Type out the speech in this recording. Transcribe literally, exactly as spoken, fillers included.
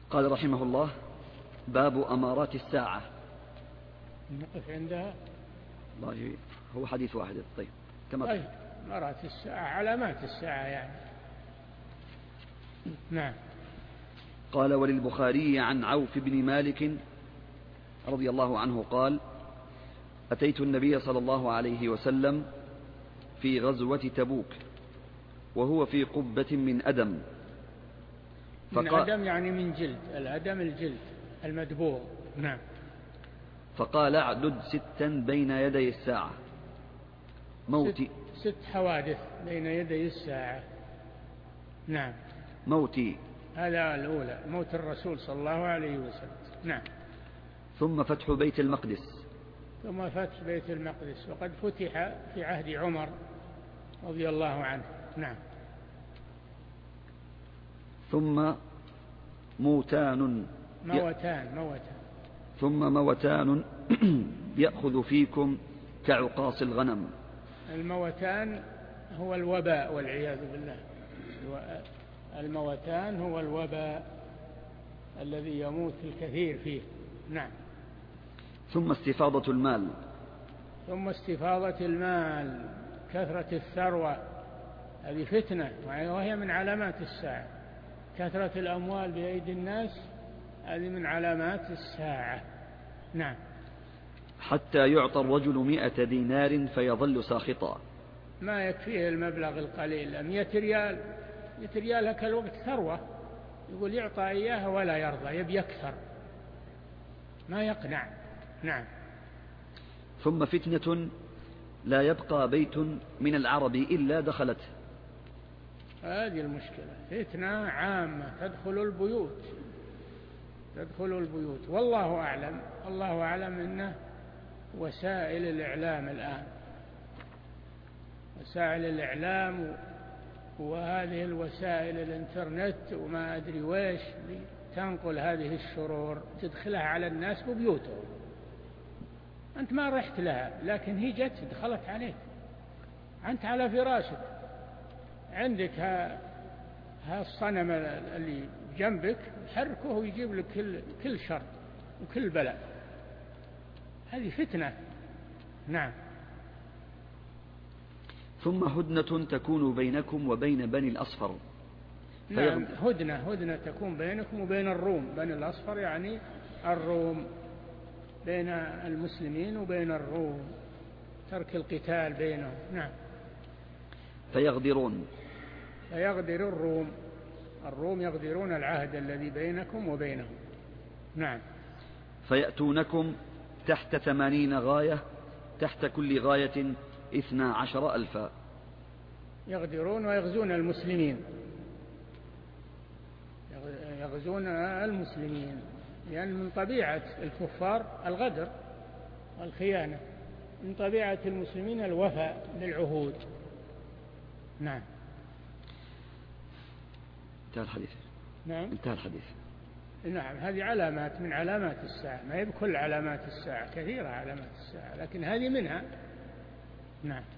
قال رحمه الله: باب أمارات الساعة. نقف عندها. الله، هو حديث واحد. طيب كما طيب أمارات الساعة علامات الساعة يعني. نعم. قال: وللبخاري عن عوف بن مالك رضي الله عنه قال: أتيت النبي صلى الله عليه وسلم في غزوة تبوك وهو في قبة من أدم. من أدم يعني من جلد، الأدم الجلد المدبوغ. نعم. فقال: اعدد ستا بين يدي الساعة. موتي ست, ست حوادث بين يدي الساعة. نعم. موتي، هذا الأولى موت الرسول صلى الله عليه وسلم. نعم. ثم فتح بيت المقدس. ثم فتح بيت المقدس، وقد فتح في عهد عمر رضي الله عنه. نعم. ثم موتان موتان موتان ثم موتان يأخذ فيكم كعقاص الغنم. الموتان هو الوباء والعياذ بالله. الموتان هو الوباء الذي يموت الكثير فيه. نعم. ثم استفاضة المال. ثم استفاضة المال، كثرة الثروة، هذه فتنة وهي من علامات الساعة. كثرة الأموال بأيدي الناس هذه من علامات الساعة. نعم. حتى يعطى الرجل مئة دينار فيظل ساخطا. ما يكفيه المبلغ القليل، مئة ريال. مئة ريال هكا الوقت ثروة، يقول يعطى إياها ولا يرضى، يبي أكثر، ما يقنع. نعم. ثم فتنة لا يبقى بيت من العرب إلا دخلته. هذه المشكلة، فتنة عامة تدخل البيوت، تدخل البيوت. والله أعلم، الله أعلم أنه وسائل الإعلام الآن، وسائل الإعلام وهذه الوسائل الانترنت وما أدري ويش تنقل هذه الشرور، تدخلها على الناس ببيوتهم. أنت ما رحت لها، لكن هي جت دخلت عليك. أنت على فراشك، عندك ها, ها الصنم اللي جنبك حركه ويجيب لك كل, كل شر وكل بلاء. هذه فتنة. نعم. ثم هدنة تكون بينكم وبين بني الأصفر. نعم. هدنة هدنة تكون بينكم وبين الروم. بني الأصفر يعني الروم، بين المسلمين وبين الروم، ترك القتال بينهم. نعم. فيغدرون. فيغدر الروم، الروم يغدرون العهد الذي بينكم وبينهم. نعم. فيأتونكم تحت ثمانين غاية، تحت كل غاية اثنا عشر ألفا. يغدرون ويغزون المسلمين، يغزون المسلمين، لأن من طبيعة الكفار الغدر والخيانة، من طبيعة المسلمين الوفاء بالعهود. نعم. انتهى الحديث. نعم. انتهى الحديث. نعم. هذه علامات من علامات الساعة، ما هي بكل علامات الساعة، كثيرة علامات الساعة، لكن هذه منها. نعم.